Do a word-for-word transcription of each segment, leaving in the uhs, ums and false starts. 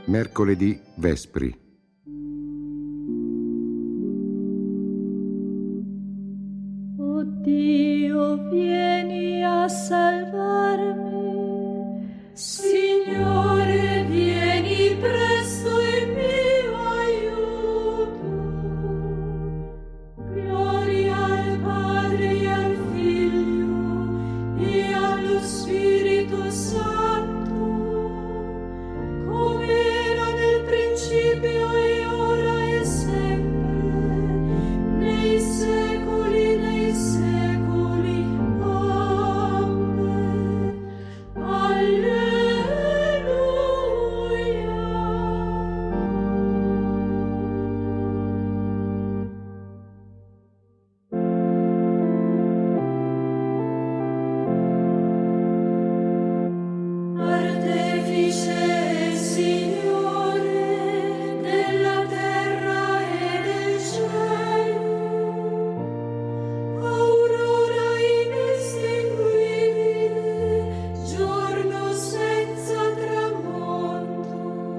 Mercoledì Vespri. O Dio, vieni a salvarmi. Signore, vieni presto in mio aiuto. Gloria al Padre e al Figlio e allo Spirito Santo, come era nel principio e ora e sempre, nei secoli dei secoli. Amen. Artefice, Signore, della terra e del cielo, aurora inestinguibile, giorno senza tramonto,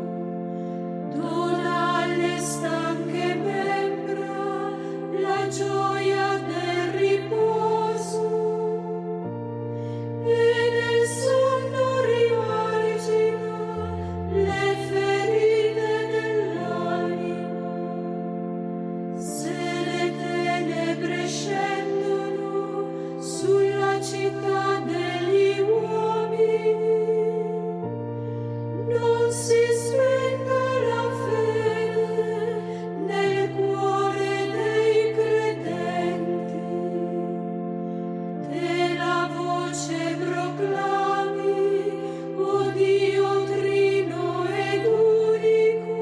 dona alle stanche membra la gioia del riposo, e nel sonno rimargina le ferite dell'anima. Se le tenebre scendono sulla città degli uomini, non si spenga la fede nel cuore dei credenti. Te la voce proclami, o Dio trino ed unico.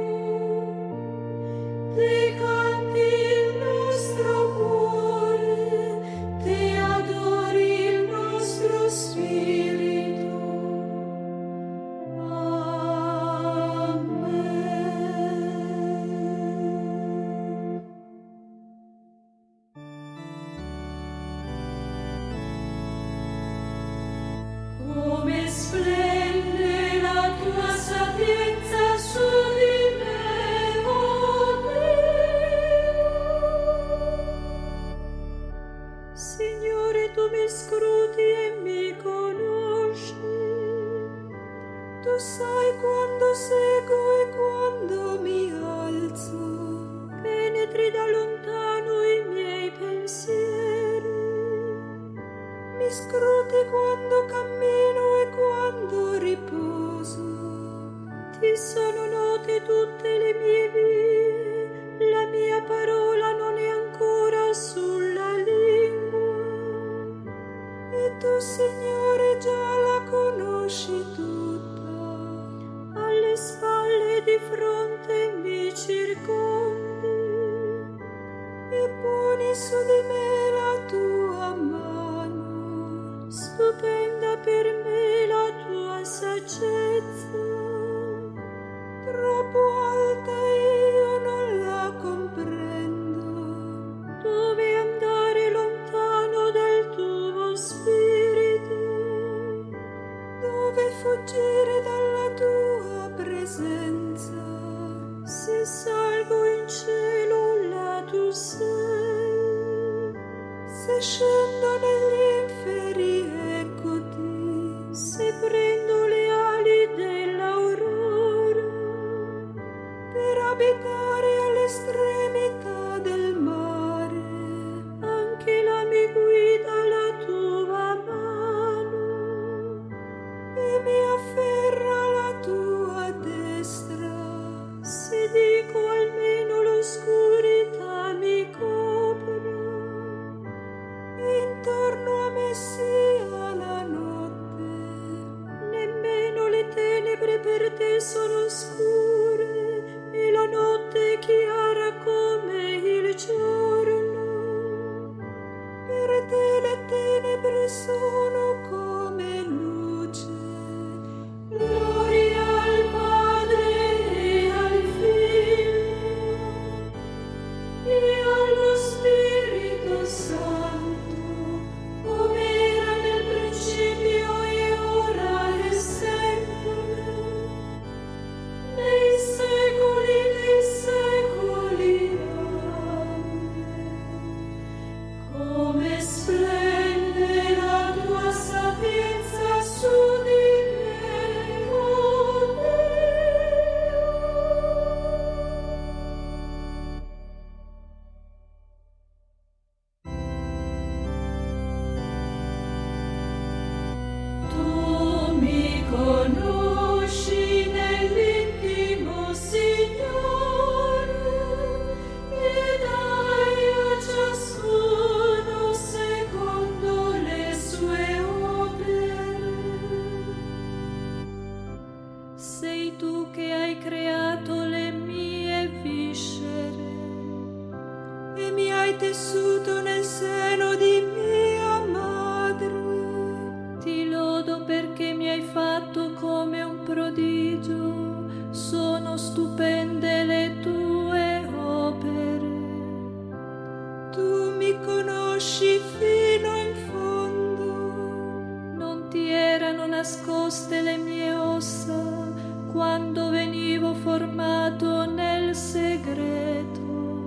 Te canti il nostro cuore, te adori il nostro spirito. Amen. Come splende la tua sapienza su di me, o Dio. Signore, tu mi scruti e mi conosci. Tu sai quando seguo e quando mi alzo. Penetri da lontano i miei pensieri. Mi scruti quando cammino e quando riposo. Ti sono note tutte le mie vie, la mia parola non è ancora sulla lingua. E tu, Signore, già la conosci tutta. Alle spalle e di fronte mi circondi e poni su di me la tua mano. Stupenda per me la tua saggezza, troppo alta io non la comprendo. Dove andare lontano dal tuo spirito? Dove fuggire dalla tua presenza? Se salgo in cielo là tu sei, se scendo negli inferi eccoti, se prendo le ali dell'aurora per abitare all'estremità del mare, anche là mi guida la tua mano e mi afferra la tua destra. Se dico almeno l'oscurità mi copre e intorno a me sia la notte, nemmeno le tenebre per te sono scure e la notte è chiara come il giorno. Per te le tenebre sono come luce. Gloria al Padre e al Figlio e allo Spirito Santo, come era nel principio e ora e sempre, nei tu che hai creato le mie viscere e mi hai tessuto nel seno di mia madre. Ti lodo perché mi hai fatto come un prodigio, sono stupende le tue opere. Tu mi conosci fino in fondo, non ti erano nascoste le mie ossa quando venivo formato nel segreto,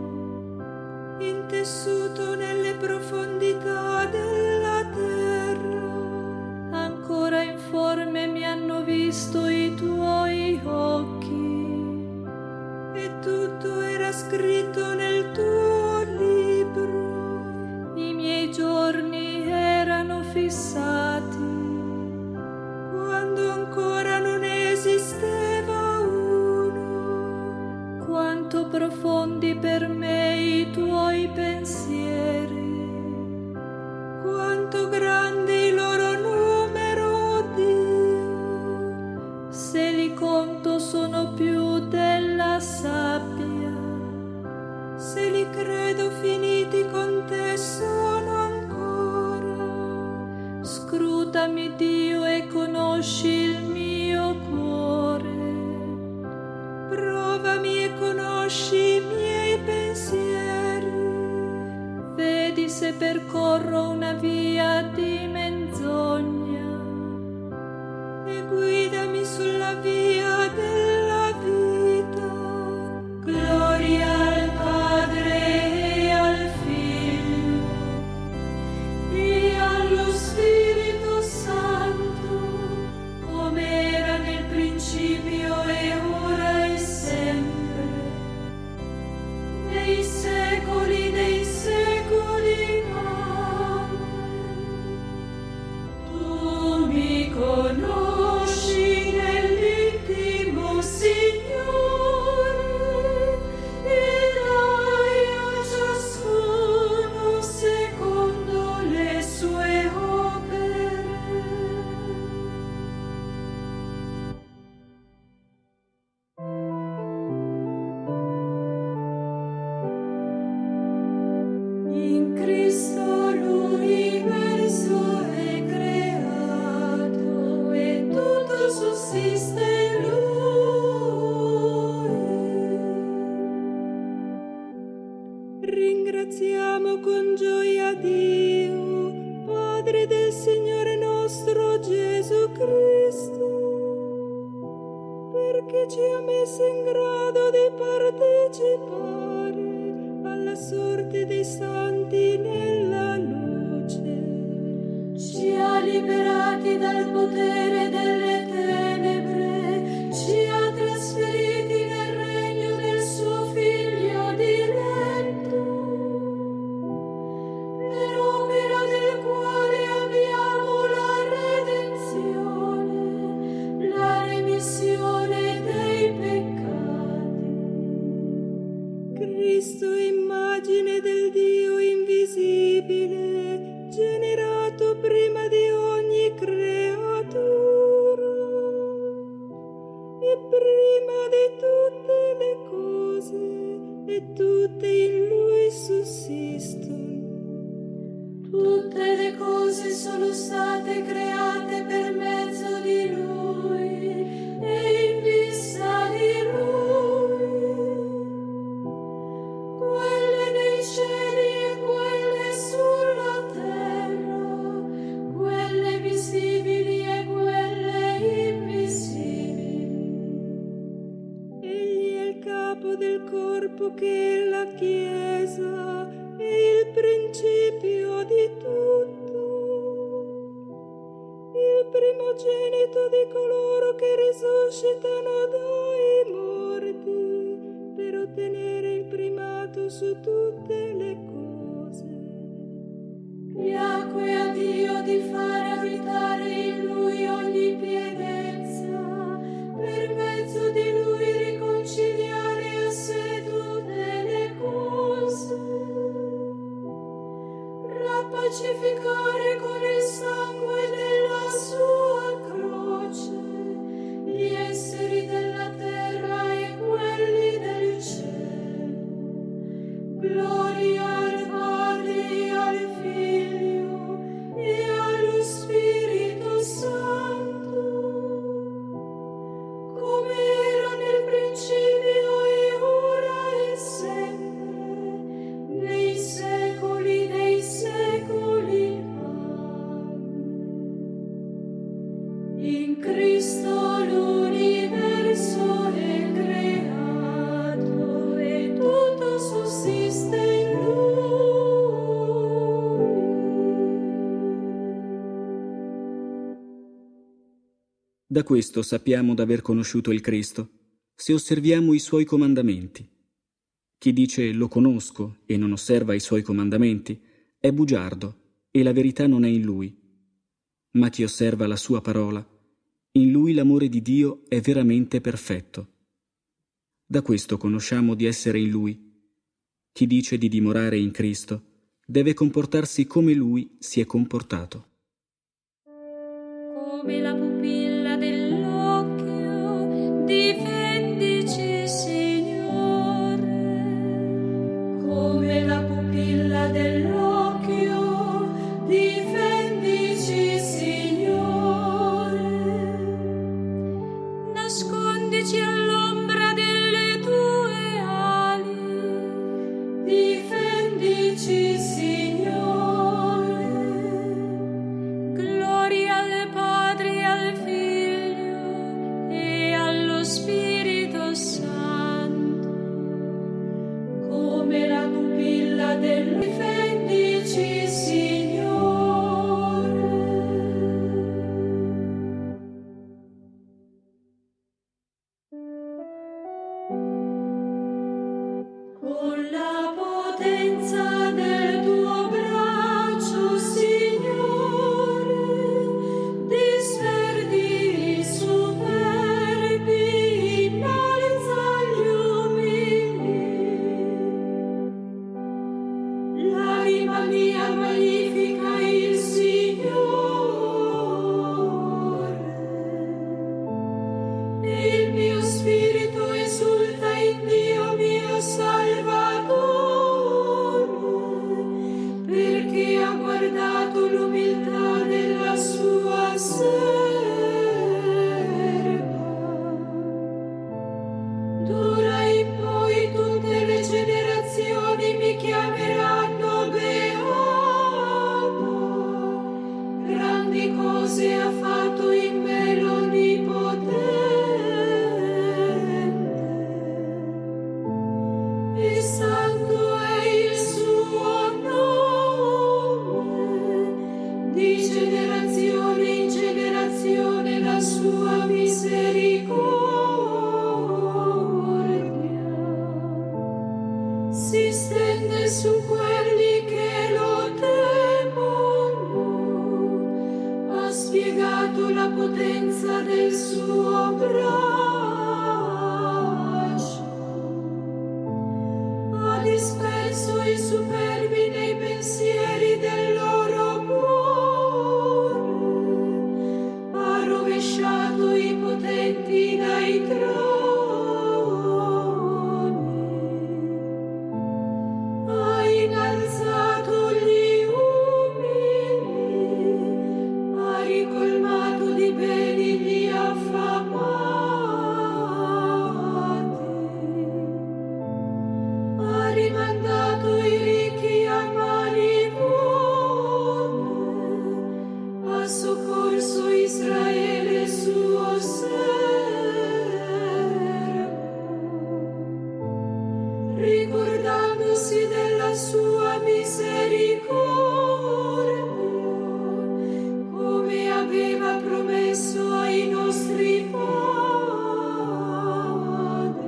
intessuto nelle profondità della terra. Ancora informe mi hanno visto i tuoi occhi e tutto era scritto nel tuo libro. I miei giorni erano fissati quando ancora non esisteva uno. Quanto profondi per me i tuoi pensieri, quanto grande il loro numero, Dio. Se li conto sono più della sabbia, se li credo finiti con te sono ancora. Scrutami, Dio, e conosci il mio cuore. Provami e conosci i miei pensieri. Vedi se percorro una via di menzogna e guidami sulla via della vita. Gloria al Padre e al Figlio e allo Spirito Santo, come era nel principio e ora e sempre, nei secoli dei secoli. Amen. Tu mi conosci nell'intimo, Signore, e dai a ciascuno secondo le sue opere. In Cristo l'universo è creato e tutto sussiste in Lui. Ringraziamo con gioia Dio, Padre del Signore nostro Gesù Cristo, perché ci ha messo in grado di partecipare alla sorte dei santi nella luce. Ci ha liberati dal potere delle tenebre, ci ha trasferiti nel regno del suo Figlio diletto, per opera del quale abbiamo la redenzione, la remissione dei peccati. Cristo, immagine del Dio invisibile, generato prima di ogni creatura e prima di tutte le cose, e tutte in Lui sussistono. Tutte le cose sono state create per mezzo di Lui e in vista di Lui, quelle nei cieli e quelle sulla terra, quelle visibili e quelle invisibili. Egli è il capo del corpo che è la Chiesa, e il principio di tutto, il primogenito di coloro che risuscitano dai morti, per ottenere il primato su tutte le cose. Piacque a Dio di fare abitare in Lui ogni pienezza, per mezzo di Lui riconciliare a sé tutte le cose, rappacificare con il sangue della sua croce gli esseri della Da questo sappiamo d'aver conosciuto il Cristo, se osserviamo i suoi comandamenti. Chi dice lo conosco e non osserva i suoi comandamenti è bugiardo e la verità non è in lui. Ma chi osserva la sua parola, in lui l'amore di Dio è veramente perfetto. Da questo conosciamo di essere in lui. Chi dice di dimorare in Cristo deve comportarsi come lui si è comportato. Come la pupilla dell'occhio, difendici, Signore. Come la pupilla dell'occhio, difendici, Signore. Nascondici all'ombra delle tue ali, difendici, Signore. Gloria al Padre, al Figlio e allo Spirito Santo. Come la pupilla del difendici, Signore. Con la potenza del tuo braccio, Signore, disperdi i superbi, innalza gli umili. L'anima mia magnifica il Signore, e il mio spirito esulta in Dio mio Salvatore, perché ha guardato l'umiltà della sua serva. D'ora in poi tutte le generazioni mi chiameranno beato. Grandi cose ha fatto in me l'Onnipotente, e santo è il suo nome. Di generazione in generazione la sua misericordia si stende su quelli che lo temono. Ha spiegato la potenza del suo braccio, ha disperso i superbi nei pensieri del loro cuore, ha rovesciato i potenti dai troni, ha innalzato gli umili, ha ricolmato di beni gli affamati, ha rimandato i ricchi a mani vuote, ha soccorso Israele suo servo, ricordandosi della sua misericordia, come aveva promesso ai nostri padri,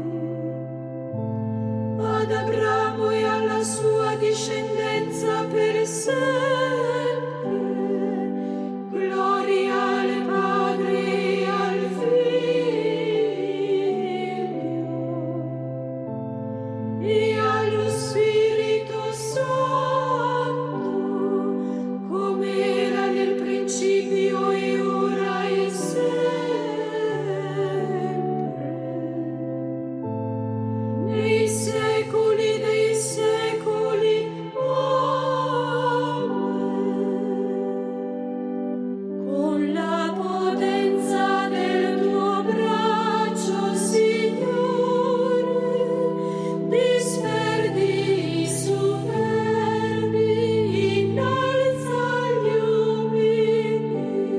ad Abramo e alla sua discendenza per sempre. Gloria al Padre e al Figlio e allo Spirito Santo, come era nel principio e ora e sempre, nei secoli dei secoli. Amen. Con la potenza del tuo braccio, Signore, disperdi i superbi, innalza gli umili.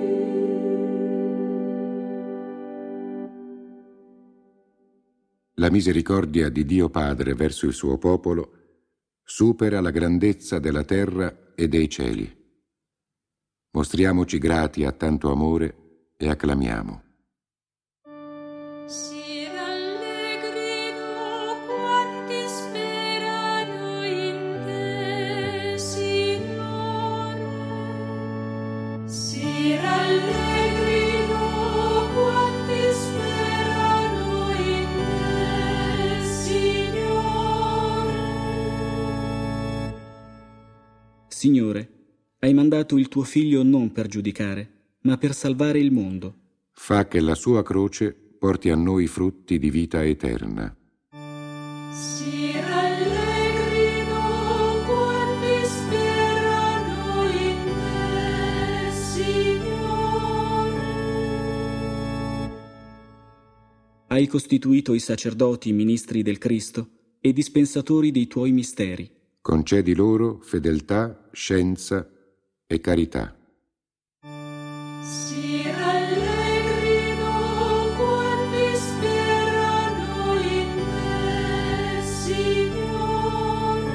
La misericordia di Dio Padre verso il suo popolo supera la grandezza della terra e dei cieli. Mostriamoci grati a tanto amore e acclamiamo. Si rallegrino quanti sperano in te, Signore. Si rallegrino quanti sperano in te, Signore. Signore, hai mandato il tuo Figlio non per giudicare, ma per salvare il mondo. Fa che la sua croce porti a noi frutti di vita eterna. Si rallegrino quanti sperano in te, Signore. Hai costituito i sacerdoti ministri del Cristo e dispensatori dei tuoi misteri. Concedi loro fedeltà, scienza e carità. Si rallegrino quanti sperano in te, Signore.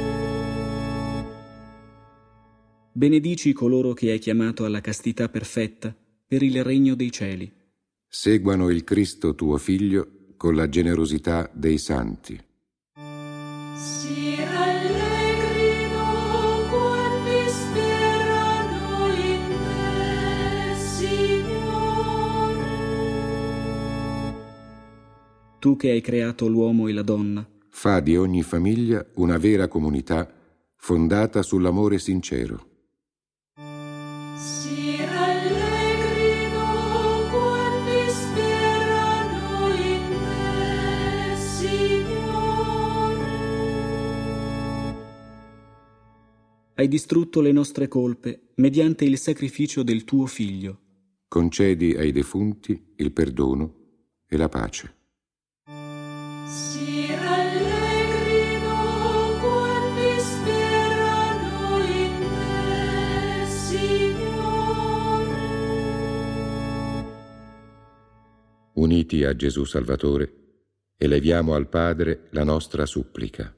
Benedici coloro che hai chiamato alla castità perfetta per il regno dei cieli. Seguano il Cristo tuo Figlio con la generosità dei santi. Si rallegrino quanti sperano in te, Signore. Tu che hai creato l'uomo e la donna, Fa di ogni famiglia una vera comunità fondata sull'amore sincero. Si rallegrino quanti sperano in te, Signore. hai distrutto le nostre colpe mediante il sacrificio del tuo Figlio. Concedi ai defunti il perdono e la pace. Si rallegrino quanti sperano in te, Signore. Uniti a Gesù Salvatore, eleviamo al Padre la nostra supplica.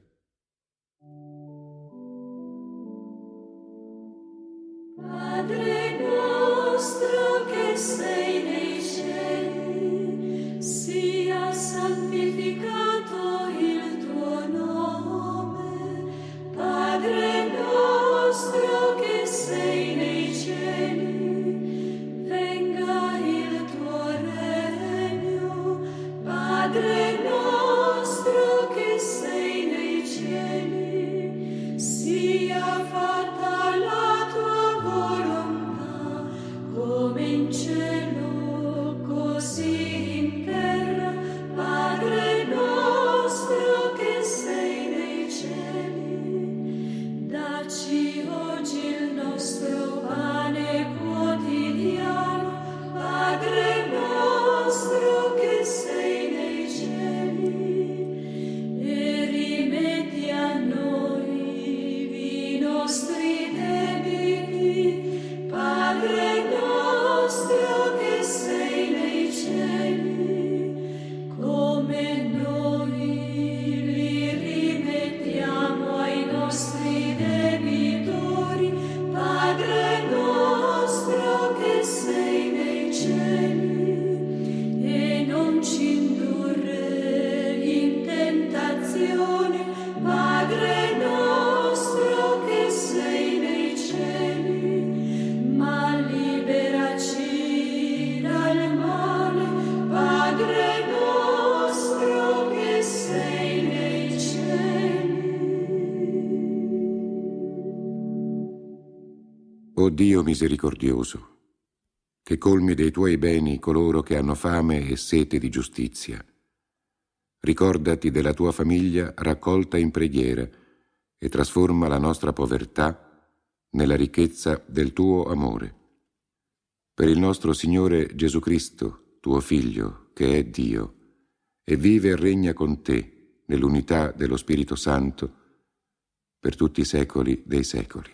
Padre nostro che sei nei cieli, sia santificato il tuo nome. Padre nostro che sei nei cieli, venga il tuo regno. Padre nostro che sei nei cieli, sia fatta la tua volontà, come in cielo, così in terra. Padre nostro che sei nei cieli, dacci oggi il nostro pane quotidiano. Padre nostro che sei nei cieli, e rimetti a noi i nostri debiti. Padre nostro che sei nei cieli, come noi li rimettiamo ai nostri debitori. Padre nostro che sei nei cieli, e non ci indurre in tentazione. Padre nostro che sei nei cieli, ma liberaci dal male. Padre nostro che sei nei cieli. O Dio misericordioso, che colmi dei tuoi beni coloro che hanno fame e sete di giustizia, ricordati della tua famiglia raccolta in preghiera e trasforma la nostra povertà nella ricchezza del tuo amore. Per il nostro Signore Gesù Cristo, tuo Figlio, che è Dio, e vive e regna con te nell'unità dello Spirito Santo per tutti i secoli dei secoli.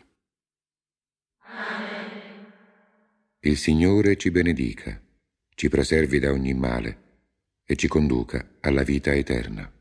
Amen. Il Signore ci benedica, ci preservi da ogni male e ci conduca alla vita eterna.